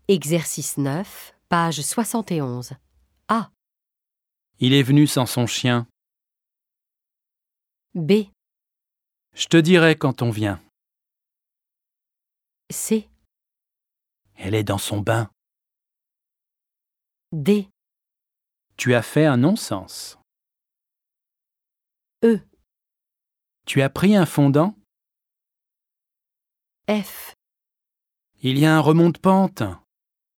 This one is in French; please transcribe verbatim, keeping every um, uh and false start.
Exercice neuf, page soixante et onze. A. Il est venu sans son chien. B. Je te dirai quand on vient. C. Elle est dans son bain. D. Tu as fait un non-sens. E. Tu as pris un fondant? F. Il y a un remonte-pente.